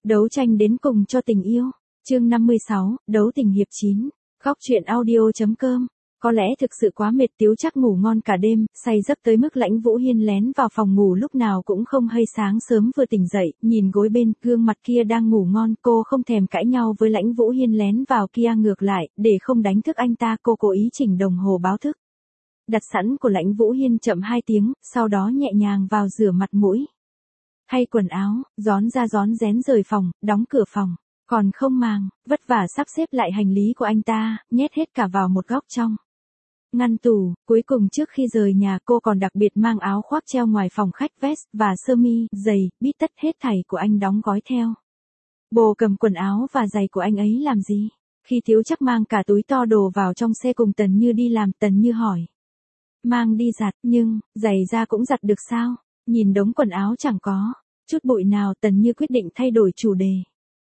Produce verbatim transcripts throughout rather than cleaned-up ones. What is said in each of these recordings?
Đấu tranh đến cùng cho tình yêu. Chương năm mươi sáu, đấu tình hiệp chín. Góc truyện audio.com. Có lẽ thực sự quá mệt, Tiếu Trác ngủ ngon cả đêm, say giấc tới mức Lãnh Vũ Hiên lén vào phòng ngủ lúc nào cũng không hay, sáng sớm vừa tỉnh dậy, nhìn gối bên, gương mặt kia đang ngủ ngon, cô không thèm cãi nhau với Lãnh Vũ Hiên lén vào kia, ngược lại, để không đánh thức anh ta, cô cố ý chỉnh đồng hồ báo thức. Đặt sẵn của Lãnh Vũ Hiên chậm hai tiếng, sau đó nhẹ nhàng vào rửa mặt mũi. Thay quần áo, rón ra rón rén rời phòng, đóng cửa phòng. Còn không màng, vất vả sắp xếp lại hành lý của anh ta, nhét hết cả vào một góc trong ngăn tủ. Cuối cùng trước khi rời nhà, cô còn đặc biệt mang áo khoác treo ngoài phòng khách, vest và sơ mi, giày, bít tất hết thảy của anh đóng gói theo. Bồ cầm quần áo và giày của anh ấy làm gì? Khi Tiếu Trác mang cả túi to đồ vào trong xe cùng Tần Như đi làm, Tần Như hỏi. Mang đi giặt, nhưng, giày da cũng giặt được sao? Nhìn đống quần áo chẳng có chút bụi nào, Tần Như quyết định thay đổi chủ đề.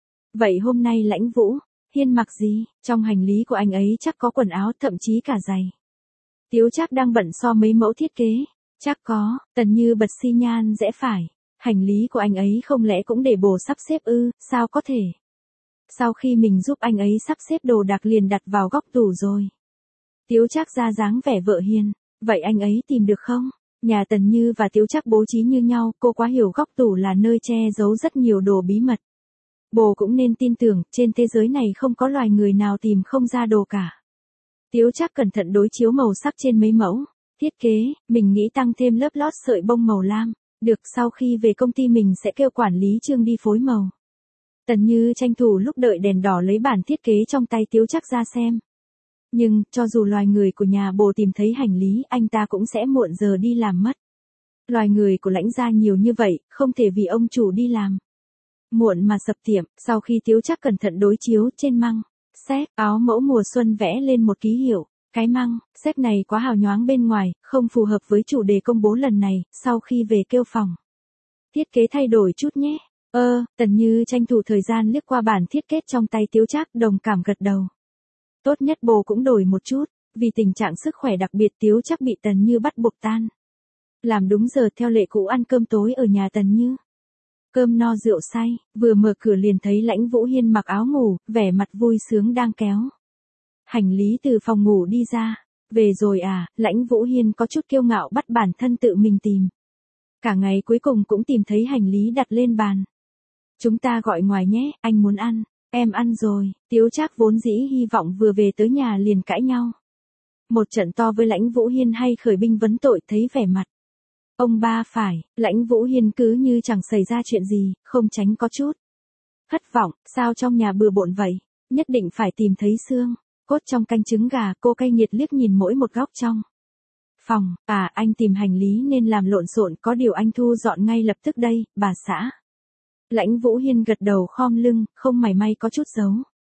Vậy hôm nay Lãnh Vũ Hiên mặc gì? Trong hành lý của anh ấy chắc có quần áo, thậm chí cả giày. Tiếu Trác đang bận so mấy mẫu thiết kế. Chắc có. Tần Như bật xi nhan, rẽ phải. Hành lý của anh ấy không lẽ cũng để bồ sắp xếp ư? Sao có thể? Sau khi mình giúp anh ấy sắp xếp đồ đạc liền đặt vào góc tủ rồi. Tiếu Trác ra dáng vẻ vợ hiền. Vậy anh ấy tìm được không? Nhà Tần Như và Tiếu Trác bố trí như nhau, cô quá hiểu góc tủ là nơi che giấu rất nhiều đồ bí mật. Bồ cũng nên tin tưởng, trên thế giới này không có loài người nào tìm không ra đồ cả. Tiếu Trác cẩn thận đối chiếu màu sắc trên mấy mẫu thiết kế, mình nghĩ tăng thêm lớp lót sợi bông màu lam. Được, sau khi về công ty mình sẽ kêu quản lý Trương đi phối màu. Tần Như tranh thủ lúc đợi đèn đỏ lấy bản thiết kế trong tay Tiếu Trác ra xem. Nhưng, cho dù loài người của nhà bồ tìm thấy hành lý, anh ta cũng sẽ muộn giờ đi làm mất. Loài người của Lãnh gia nhiều như vậy, không thể vì ông chủ đi làm muộn mà sập tiệm. Sau khi Tiếu Trác cẩn thận đối chiếu, trên măng xếp áo mẫu mùa xuân vẽ lên một ký hiệu. Cái măng xếp này quá hào nhoáng bên ngoài, không phù hợp với chủ đề công bố lần này. Sau khi về kêu phòng thiết kế thay đổi chút nhé. Ơ, Tần Như tranh thủ thời gian liếc qua bản thiết kế trong tay Tiếu Trác, đồng cảm gật đầu. Tốt nhất bồ cũng đổi một chút. Vì tình trạng sức khỏe đặc biệt, Tiếu Trác bị Tần Như bắt buộc tan làm đúng giờ, theo lệ cũ ăn cơm tối ở nhà Tần Như. Cơm no rượu say, vừa mở cửa liền thấy Lãnh Vũ Hiên mặc áo ngủ, vẻ mặt vui sướng đang kéo hành lý từ phòng ngủ đi ra. Về rồi à? Lãnh Vũ Hiên có chút kiêu ngạo bắt bản thân tự mình tìm. Cả ngày cuối cùng cũng tìm thấy hành lý đặt lên bàn. Chúng ta gọi ngoài nhé, anh muốn ăn. Em ăn rồi. Tiếu Trác vốn dĩ hy vọng vừa về tới nhà liền cãi nhau một trận to với Lãnh Vũ Hiên hay khởi binh vấn tội, thấy vẻ mặt ông ba phải, Lãnh Vũ Hiên cứ như chẳng xảy ra chuyện gì, không tránh có chút thất vọng. Sao trong nhà bừa bộn vậy? Nhất định phải tìm thấy xương cốt trong canh trứng gà. Cô cay nghiệt liếc nhìn mỗi một góc trong phòng. À, anh tìm hành lý nên làm lộn xộn, có điều anh thu dọn ngay lập tức đây, bà xã. Lãnh Vũ Hiên gật đầu khom lưng, không mảy may có chút dấu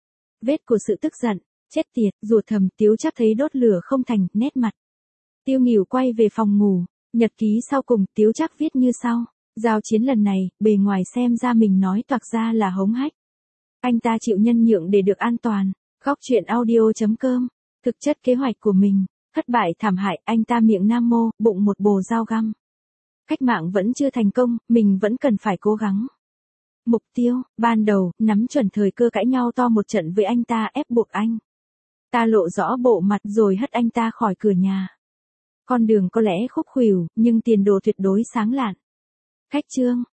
vết của sự tức giận. Chết tiệt, rủa thầm. Tiếu Trác thấy đốt lửa không thành, nét mặt tiêu nghỉu quay về phòng ngủ. Nhật ký sau cùng, Tiếu Trác viết như sau. Giao chiến lần này, bề ngoài xem ra mình nói toạc ra là hống hách. Anh ta chịu nhân nhượng để được an toàn. Góc truyện audio.com. Thực chất kế hoạch của mình thất bại thảm hại, anh ta miệng nam mô, bụng một bồ dao găm. Cách mạng vẫn chưa thành công, mình vẫn cần phải cố gắng. Mục tiêu, ban đầu, nắm chuẩn thời cơ cãi nhau to một trận với anh ta, ép buộc anh ta lộ rõ bộ mặt rồi hất anh ta khỏi cửa nhà. Con đường có lẽ khúc khuỷu, nhưng tiền đồ tuyệt đối sáng lạn. Khách trương,